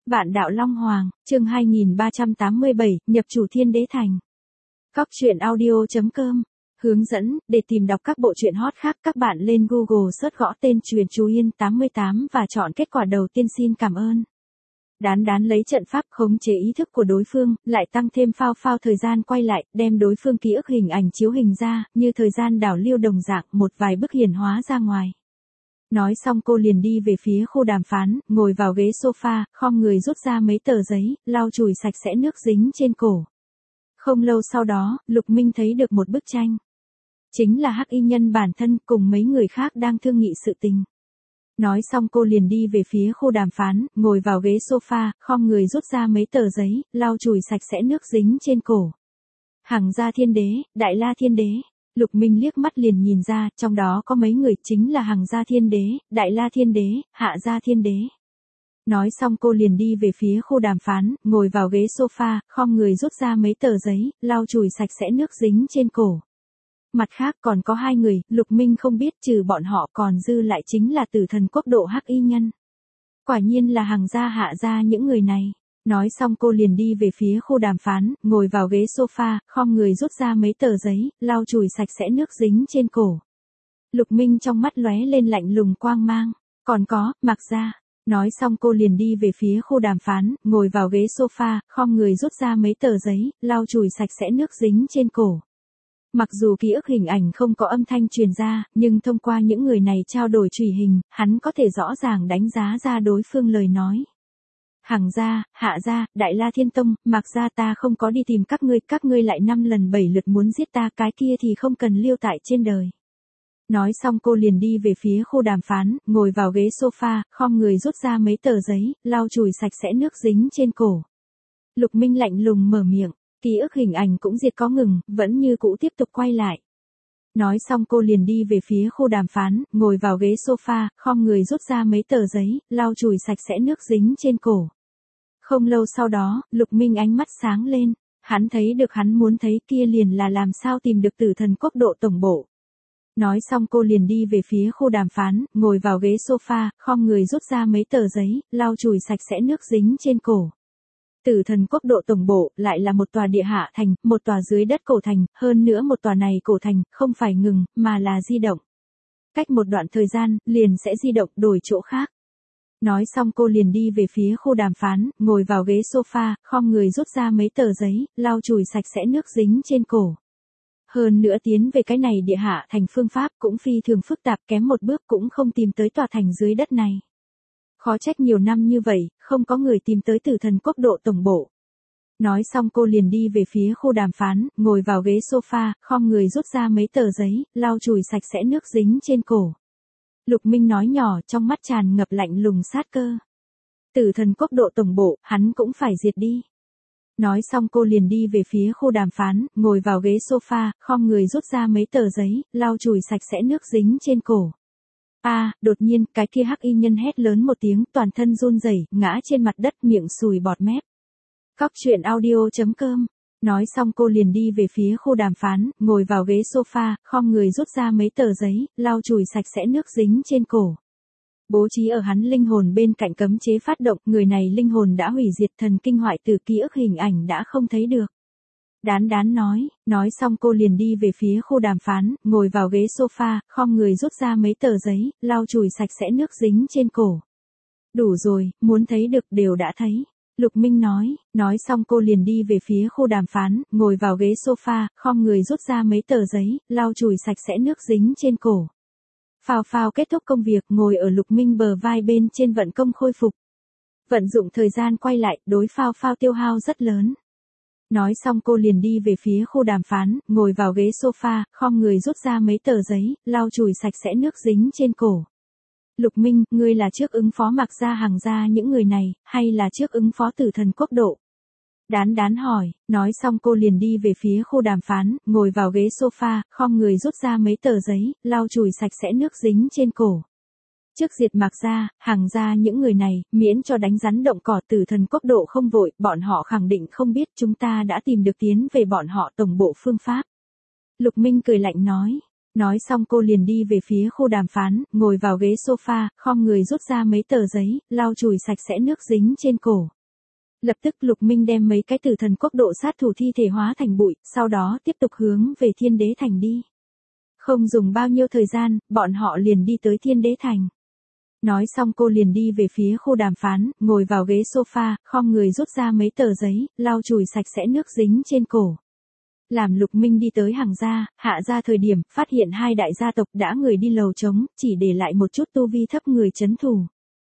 Vạn đạo Long Hoàng, chương 2387, nhập chủ Thiên Đế Thành. Cóc truyện audio.com. Hướng dẫn, để tìm đọc các bộ truyện hot khác các bạn lên Google search gõ tên Truyện Chú Yên 88 và chọn kết quả đầu tiên. Xin cảm ơn. Đán lấy trận pháp khống chế ý thức của đối phương, lại tăng thêm phao thời gian quay lại, đem đối phương ký ức hình ảnh chiếu hình ra, như thời gian đảo lưu đồng dạng, một vài bức hiển hóa ra ngoài. Nói xong cô liền đi về phía khu đàm phán, ngồi vào ghế sofa, khom người rút ra mấy tờ giấy, lau chùi sạch sẽ nước dính trên cổ. Không lâu sau đó, Lục Minh thấy được một bức tranh. Chính là Hắc Y Nhân bản thân cùng mấy người khác đang thương nghị sự tình. Nói xong cô liền đi về phía khu đàm phán, ngồi vào ghế sofa, khom người rút ra mấy tờ giấy, lau chùi sạch sẽ nước dính trên cổ. Hằng Gia Thiên Đế, Đại La Thiên Đế. Lục Minh liếc mắt liền nhìn ra, trong đó có mấy người chính là Hằng Gia Thiên Đế, Đại La Thiên Đế, Hạ Gia Thiên Đế. Nói xong cô liền đi về phía khu đàm phán, ngồi vào ghế sofa, khom người rút ra mấy tờ giấy, lau chùi sạch sẽ nước dính trên cổ. Mặt khác còn có hai người, Lục Minh không biết, trừ bọn họ còn dư lại chính là Tử Thần Quốc độ Hắc Y Nhân. Quả nhiên là Hằng Gia Hạ Gia những người này. Nói xong cô liền đi về phía khu đàm phán, ngồi vào ghế sofa, khom người rút ra mấy tờ giấy, lau chùi sạch sẽ nước dính trên cổ. Lục Minh trong mắt lóe lên lạnh lùng quang mang. Còn có, Mạc Gia. Nói xong cô liền đi về phía khu đàm phán, ngồi vào ghế sofa, khom người rút ra mấy tờ giấy, lau chùi sạch sẽ nước dính trên cổ. Mặc dù ký ức hình ảnh không có âm thanh truyền ra, nhưng thông qua những người này trao đổi chủy hình, hắn có thể rõ ràng đánh giá ra đối phương lời nói. Hằng Gia, Hạ Gia, Đại La Thiên Tông, Mạc Gia, ta không có đi tìm các ngươi lại 5 lần 7 lượt muốn giết ta, cái kia thì không cần lưu tại trên đời. Nói xong cô liền đi về phía khu đàm phán, ngồi vào ghế sofa, khom người rút ra mấy tờ giấy, lau chùi sạch sẽ nước dính trên cổ. Lục Minh lạnh lùng mở miệng, ký ức hình ảnh cũng diệt có ngừng, vẫn như cũ tiếp tục quay lại. Nói xong cô liền đi về phía khu đàm phán, ngồi vào ghế sofa, khom người rút ra mấy tờ giấy, lau chùi sạch sẽ nước dính trên cổ. Không lâu sau đó, Lục Minh ánh mắt sáng lên, hắn thấy được hắn muốn thấy kia liền là làm sao tìm được Tử Thần Quốc độ tổng bộ. Nói xong cô liền đi về phía khu đàm phán, ngồi vào ghế sofa, khom người rút ra mấy tờ giấy, lau chùi sạch sẽ nước dính trên cổ. Tử Thần Quốc độ tổng bộ lại là một tòa địa hạ thành, một tòa dưới đất cổ thành, hơn nữa một tòa này cổ thành không phải ngừng, mà là di động. Cách một đoạn thời gian, liền sẽ di động đổi chỗ khác. Nói xong cô liền đi về phía khu đàm phán, ngồi vào ghế sofa, khom người rút ra mấy tờ giấy, lau chùi sạch sẽ nước dính trên cổ. Hơn nữa tiến về cái này địa hạ thành phương pháp cũng phi thường phức tạp, kém một bước cũng không tìm tới tòa thành dưới đất này. Khó trách nhiều năm như vậy, không có người tìm tới Tử Thần Quốc độ tổng bộ. Nói xong cô liền đi về phía khu đàm phán, ngồi vào ghế sofa, khom người rút ra mấy tờ giấy, lau chùi sạch sẽ nước dính trên cổ. Lục Minh nói nhỏ, trong mắt tràn ngập lạnh lùng sát cơ. Tử Thần Quốc độ tổng bộ, hắn cũng phải diệt đi. Nói xong cô liền đi về phía khu đàm phán, ngồi vào ghế sofa, khom người rút ra mấy tờ giấy, lau chùi sạch sẽ nước dính trên cổ. Đột nhiên, cái kia Hắc Y Nhân hét lớn một tiếng, toàn thân run rẩy, ngã trên mặt đất, miệng sùi bọt mép. Cóc truyện audio.com. Nói xong cô liền đi về phía khu đàm phán, ngồi vào ghế sofa, khom người rút ra mấy tờ giấy, lau chùi sạch sẽ nước dính trên cổ. Bố trí ở hắn linh hồn bên cạnh cấm chế phát động, người này linh hồn đã hủy diệt, thần kinh hoại tử, ký ức hình ảnh đã không thấy được. Đán nói xong cô liền đi về phía khu đàm phán, ngồi vào ghế sofa, khom người rút ra mấy tờ giấy, lau chùi sạch sẽ nước dính trên cổ. Đủ rồi, muốn thấy được đều đã thấy. Lục Minh nói xong cô liền đi về phía khu đàm phán, ngồi vào ghế sofa, khom người rút ra mấy tờ giấy, lau chùi sạch sẽ nước dính trên cổ. Phao kết thúc công việc, ngồi ở Lục Minh bờ vai bên trên vận công khôi phục. Vận dụng thời gian quay lại, đối phao tiêu hao rất lớn. Nói xong cô liền đi về phía khu đàm phán, ngồi vào ghế sofa, khom người rút ra mấy tờ giấy, lau chùi sạch sẽ nước dính trên cổ. Lục Minh, ngươi là trước ứng phó Mạc Gia Hằng Gia những người này, hay là trước ứng phó Tử Thần Quốc độ? Đán hỏi, nói xong cô liền đi về phía khu đàm phán, ngồi vào ghế sofa, khom người rút ra mấy tờ giấy, lau chùi sạch sẽ nước dính trên cổ. Trước diệt Mạc Gia, Hằng Gia những người này, miễn cho đánh rắn động cỏ, Tử Thần Quốc độ không vội, bọn họ khẳng định không biết chúng ta đã tìm được tiến về bọn họ tổng bộ phương pháp. Lục Minh cười lạnh nói xong cô liền đi về phía khu đàm phán, ngồi vào ghế sofa, khom người rút ra mấy tờ giấy, lau chùi sạch sẽ nước dính trên cổ. Lập tức Lục Minh đem mấy cái tử thần quốc độ sát thủ thi thể hóa thành bụi, sau đó tiếp tục hướng về Thiên Đế Thành đi. Không dùng bao nhiêu thời gian, bọn họ liền đi tới Thiên Đế Thành. Nói xong cô liền đi về phía khu đàm phán, ngồi vào ghế sofa, khom người rút ra mấy tờ giấy, lau chùi sạch sẽ nước dính trên cổ. Làm Lục Minh đi tới Hằng gia, Hạ gia thời điểm, phát hiện hai đại gia tộc đã người đi lầu trống, chỉ để lại một chút tu vi thấp người trấn thủ.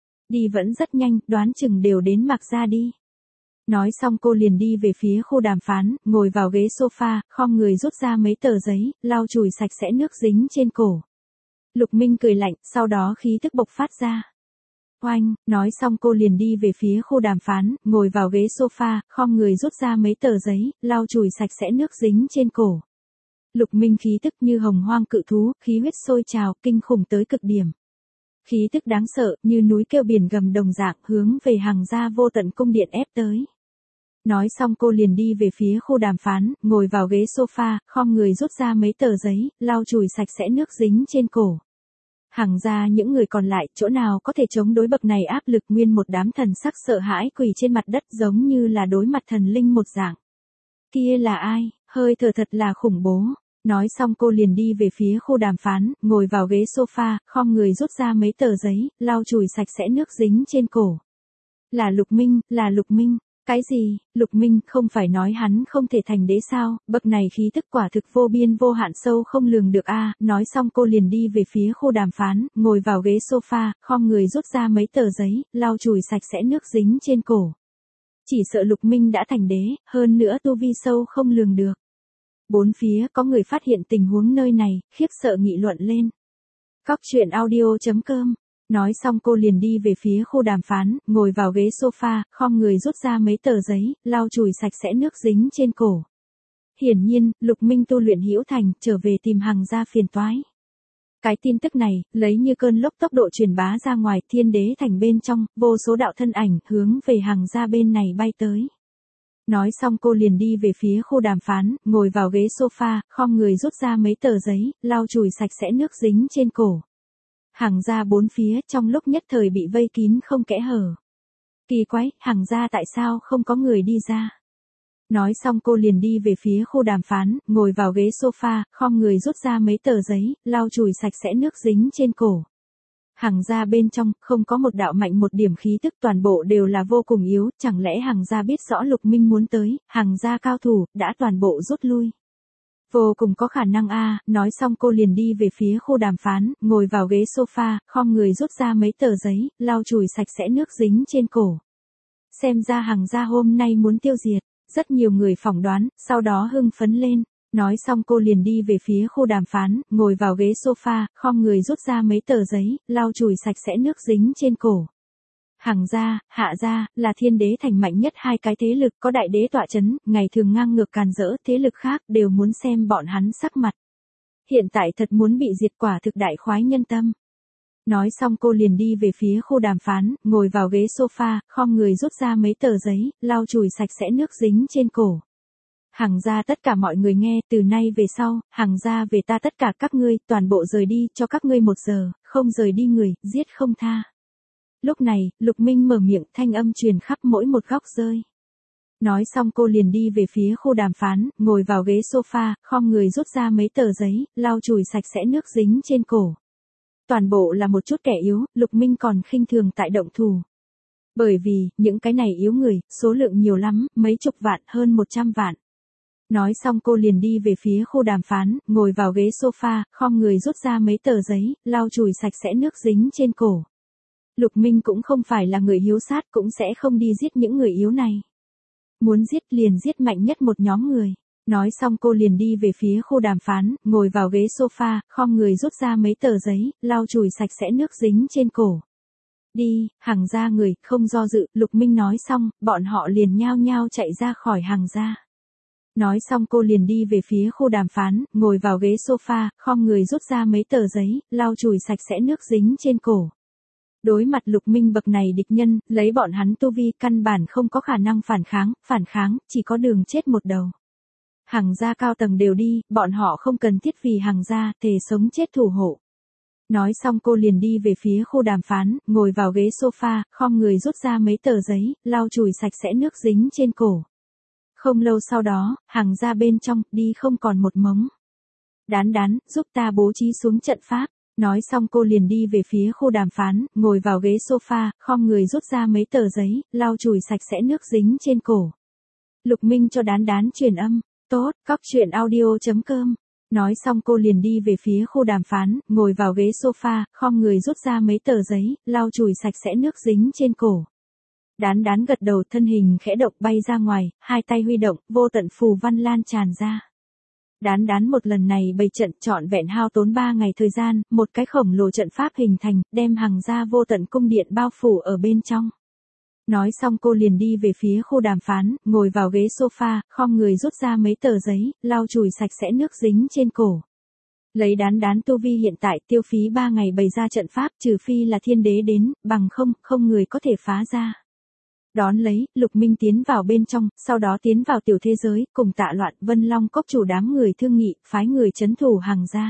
Đi vẫn rất nhanh, đoán chừng đều đến Mạc gia đi. Nói xong cô liền đi về phía khu đàm phán, ngồi vào ghế sofa, khom người rút ra mấy tờ giấy, lau chùi sạch sẽ nước dính trên cổ. Lục Minh cười lạnh, sau đó khí tức bộc phát ra. Oanh, nói xong cô liền đi về phía khu đàm phán, ngồi vào ghế sofa, khom người rút ra mấy tờ giấy, lau chùi sạch sẽ nước dính trên cổ. Lục Minh khí tức như hồng hoang cự thú, khí huyết sôi trào, kinh khủng tới cực điểm. Khí tức đáng sợ, như núi kêu biển gầm đồng dạng, hướng về Hằng gia vô tận cung điện ép tới. Nói xong cô liền đi về phía khu đàm phán, ngồi vào ghế sofa, khom người rút ra mấy tờ giấy, lau chùi sạch sẽ nước dính trên cổ. Hằng gia những người còn lại, chỗ nào có thể chống đối bậc này áp lực, nguyên một đám thần sắc sợ hãi quỳ trên mặt đất giống như là đối mặt thần linh một dạng. Kia là ai, hơi thở thật là khủng bố. Nói xong cô liền đi về phía khu đàm phán, ngồi vào ghế sofa, khom người rút ra mấy tờ giấy, lau chùi sạch sẽ nước dính trên cổ. Là Lục Minh, là Lục Minh. Cái gì, Lục Minh không phải nói hắn không thể thành đế sao, bậc này khí tức quả thực vô biên vô hạn sâu không lường được a. Nói xong cô liền đi về phía khu đàm phán, ngồi vào ghế sofa, khom người rút ra mấy tờ giấy, lau chùi sạch sẽ nước dính trên cổ. Chỉ sợ Lục Minh đã thành đế, hơn nữa tu vi sâu không lường được. Bốn phía có người phát hiện tình huống nơi này, khiếp sợ nghị luận lên. Cóc truyện audio.com. Nói xong cô liền đi về phía khu đàm phán, ngồi vào ghế sofa, khom người rút ra mấy tờ giấy, lau chùi sạch sẽ nước dính trên cổ. Hiển nhiên, Lục Minh tu luyện hữu thành, trở về tìm Hằng gia phiền toái. Cái tin tức này, lấy như cơn lốc tốc độ truyền bá ra ngoài, Thiên Đế Thành bên trong, vô số đạo thân ảnh, hướng về Hằng gia bên này bay tới. Nói xong cô liền đi về phía khu đàm phán, ngồi vào ghế sofa, khom người rút ra mấy tờ giấy, lau chùi sạch sẽ nước dính trên cổ. Hằng gia bốn phía trong lúc nhất thời bị vây kín không kẽ hở. Kỳ quái, Hằng gia tại sao không có người đi ra? Nói xong cô liền đi về phía khu đàm phán, ngồi vào ghế sofa, khom người rút ra mấy tờ giấy, lau chùi sạch sẽ nước dính trên cổ. Hằng gia bên trong, không có một đạo mạnh một điểm khí tức, toàn bộ đều là vô cùng yếu, chẳng lẽ Hằng gia biết rõ Lục Minh muốn tới, Hằng gia cao thủ, đã toàn bộ rút lui. Vô cùng có khả năng a. Nói xong cô liền đi về phía khu đàm phán, ngồi vào ghế sofa, khom người rút ra mấy tờ giấy, lau chùi sạch sẽ nước dính trên cổ. Xem ra Hằng gia hôm nay muốn tiêu diệt, rất nhiều người phỏng đoán, sau đó hưng phấn lên. Nói xong cô liền đi về phía khu đàm phán, ngồi vào ghế sofa, khom người rút ra mấy tờ giấy, lau chùi sạch sẽ nước dính trên cổ. Hằng gia, Hạ gia, là Thiên Đế Thành mạnh nhất hai cái thế lực, có đại đế tọa chấn, ngày thường ngang ngược càn rỡ, thế lực khác đều muốn xem bọn hắn sắc mặt. Hiện tại thật muốn bị diệt, quả thực đại khoái nhân tâm. Nói xong cô liền đi về phía khu đàm phán, ngồi vào ghế sofa, khom người rút ra mấy tờ giấy, lau chùi sạch sẽ nước dính trên cổ. Hằng gia tất cả mọi người nghe, từ nay về sau, Hằng gia về ta tất cả các ngươi, toàn bộ rời đi, cho các ngươi 1 giờ, không rời đi người, giết không tha. Lúc này, Lục Minh mở miệng, thanh âm truyền khắp mỗi một góc rơi. Nói xong cô liền đi về phía khu đàm phán, ngồi vào ghế sofa, khom người rút ra mấy tờ giấy, lau chùi sạch sẽ nước dính trên cổ. Toàn bộ là một chút kẻ yếu, Lục Minh còn khinh thường tại động thủ. Bởi vì, những cái này yếu người, số lượng nhiều lắm, mấy chục vạn, hơn 100 vạn. Nói xong cô liền đi về phía khu đàm phán, ngồi vào ghế sofa, khom người rút ra mấy tờ giấy, lau chùi sạch sẽ nước dính trên cổ. Lục Minh cũng không phải là người hiếu sát, cũng sẽ không đi giết những người yếu này. Muốn giết liền giết mạnh nhất một nhóm người. Nói xong cô liền đi về phía khu đàm phán, ngồi vào ghế sofa, khom người rút ra mấy tờ giấy, lau chùi sạch sẽ nước dính trên cổ. Đi, Hằng gia người, không do dự, Lục Minh nói xong, bọn họ liền nhao nhao chạy ra khỏi Hằng gia. Nói xong cô liền đi về phía khu đàm phán, ngồi vào ghế sofa, khom người rút ra mấy tờ giấy, lau chùi sạch sẽ nước dính trên cổ. Đối mặt Lục Minh bậc này địch nhân, lấy bọn hắn tu vi căn bản không có khả năng phản kháng, chỉ có đường chết một đầu. Hằng gia cao tầng đều đi, bọn họ không cần thiết vì Hằng gia, thề sống chết thủ hộ. Nói xong cô liền đi về phía khu đàm phán, ngồi vào ghế sofa, khom người rút ra mấy tờ giấy, lau chùi sạch sẽ nước dính trên cổ. Không lâu sau đó, Hằng ra bên trong, đi không còn một mống. Đán đán, giúp ta bố trí xuống trận pháp. Nói xong cô liền đi về phía khu đàm phán, ngồi vào ghế sofa, khom người rút ra mấy tờ giấy, lau chùi sạch sẽ nước dính trên cổ. Lục Minh cho đán đán truyền âm. Tốt, cóc truyện audio.com. Nói xong cô liền đi về phía khu đàm phán, ngồi vào ghế sofa, khom người rút ra mấy tờ giấy, lau chùi sạch sẽ nước dính trên cổ. Đán đán gật đầu, thân hình khẽ động bay ra ngoài, hai tay huy động, vô tận phù văn lan tràn ra. Đán đán một lần này bày trận trọn vẹn hao tốn 3 ngày thời gian, một cái khổng lồ trận pháp hình thành, đem Hằng ra vô tận cung điện bao phủ ở bên trong. Nói xong cô liền đi về phía khu đàm phán, ngồi vào ghế sofa, khom người rút ra mấy tờ giấy, lau chùi sạch sẽ nước dính trên cổ. Lấy đán đán tu vi hiện tại tiêu phí 3 ngày bày ra trận pháp, trừ phi là thiên đế đến, bằng không người có thể phá ra. Đón lấy, Lục Minh tiến vào bên trong, sau đó tiến vào tiểu thế giới, cùng Tạ Loạn, Vân Long cốc chủ đám người thương nghị, phái người trấn thủ Hằng ra.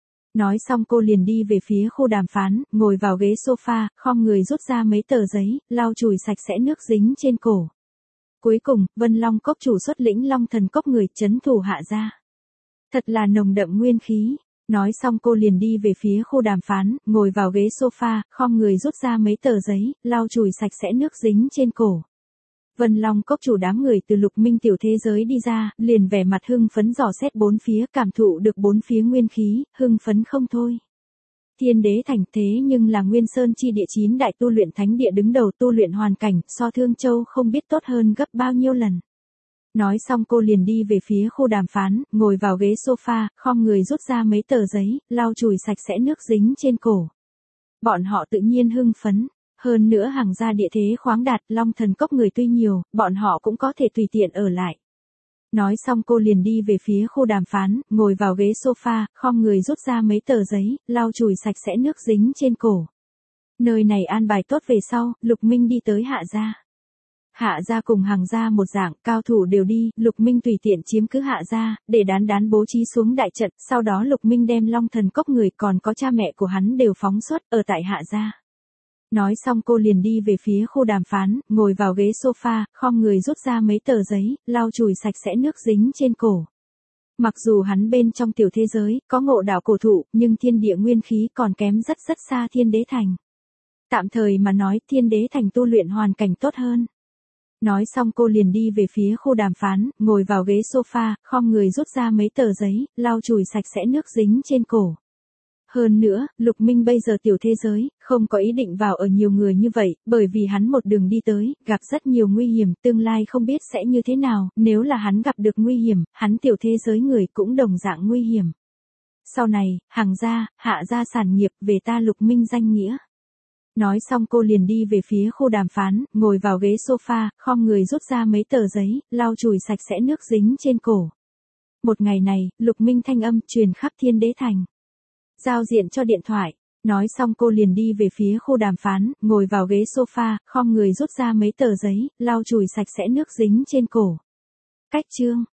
Nói xong cô liền đi về phía khu đàm phán, ngồi vào ghế sofa, khom người rút ra mấy tờ giấy, lau chùi sạch sẽ nước dính trên cổ. Cuối cùng, Vân Long cốc chủ xuất lĩnh Long Thần cốc người trấn thủ hạ ra. Thật là nồng đậm nguyên khí. Nói xong cô liền đi về phía khu đàm phán, ngồi vào ghế sofa, khom người rút ra mấy tờ giấy, lau chùi sạch sẽ nước dính trên cổ. Vân Long cốc chủ đám người từ Lục Minh tiểu thế giới đi ra, liền vẻ mặt hưng phấn dò xét bốn phía, cảm thụ được bốn phía nguyên khí, hưng phấn không thôi. Thiên đế thành thế nhưng là Nguyên Sơn chi địa 9 đại tu luyện thánh địa đứng đầu tu luyện hoàn cảnh, so Thương Châu không biết tốt hơn gấp bao nhiêu lần. Nói xong cô liền đi về phía khu đàm phán, ngồi vào ghế sofa, khom người rút ra mấy tờ giấy, lau chùi sạch sẽ nước dính trên cổ. Bọn họ tự nhiên hưng phấn. Hơn nữa Hằng gia địa thế khoáng đạt, Long Thần cốc người tuy nhiều, bọn họ cũng có thể tùy tiện ở lại. Nói xong cô liền đi về phía khu đàm phán, ngồi vào ghế sofa, khom người rút ra mấy tờ giấy, lau chùi sạch sẽ nước dính trên cổ. Nơi này an bài tốt về sau, Lục Minh đi tới Hạ gia. Hạ gia cùng Hằng gia một dạng, cao thủ đều đi, Lục Minh tùy tiện chiếm cứ Hạ gia, để đán đán bố trí xuống đại trận, sau đó Lục Minh đem Long Thần cốc người còn có cha mẹ của hắn đều phóng xuất, ở tại Hạ gia. Nói xong cô liền đi về phía khu đàm phán, ngồi vào ghế sofa, khom người rút ra mấy tờ giấy, lau chùi sạch sẽ nước dính trên cổ. Mặc dù hắn bên trong tiểu thế giới, có ngộ đạo cổ thụ, nhưng thiên địa nguyên khí còn kém rất xa thiên đế thành. Tạm thời mà nói, thiên đế thành tu luyện hoàn cảnh tốt hơn. Nói xong cô liền đi về phía khu đàm phán, ngồi vào ghế sofa, khom người rút ra mấy tờ giấy, lau chùi sạch sẽ nước dính trên cổ. Hơn nữa, Lục Minh bây giờ tiểu thế giới, không có ý định vào ở nhiều người như vậy, bởi vì hắn một đường đi tới, gặp rất nhiều nguy hiểm, tương lai không biết sẽ như thế nào, nếu là hắn gặp được nguy hiểm, hắn tiểu thế giới người cũng đồng dạng nguy hiểm. Sau này, Hằng gia, Hạ gia sản nghiệp về ta Lục Minh danh nghĩa. Nói xong cô liền đi về phía khu đàm phán, ngồi vào ghế sofa, khom người rút ra mấy tờ giấy, lau chùi sạch sẽ nước dính trên cổ. Một ngày này, Lục Minh thanh âm truyền khắp thiên đế thành. Giao diện cho điện thoại. Nói xong cô liền đi về phía khu đàm phán, ngồi vào ghế sofa, khom người rút ra mấy tờ giấy, lau chùi sạch sẽ nước dính trên cổ. Cách chương.